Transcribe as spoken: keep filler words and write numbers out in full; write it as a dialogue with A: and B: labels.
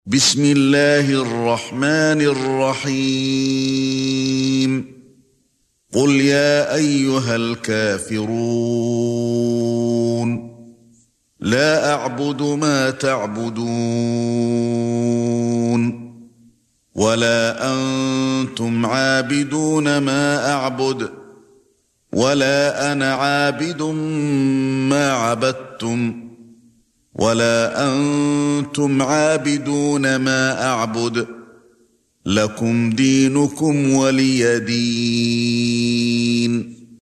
A: بسم الله الرحمن الرحيم قل يا أيها الكافرون لا أعبد ما تعبدون ولا أنتم عابدون ما أعبد ولا أنا عابد ما عبدتم ولا أنتم عابدون ما أعبد لكم دينكم ولي دين.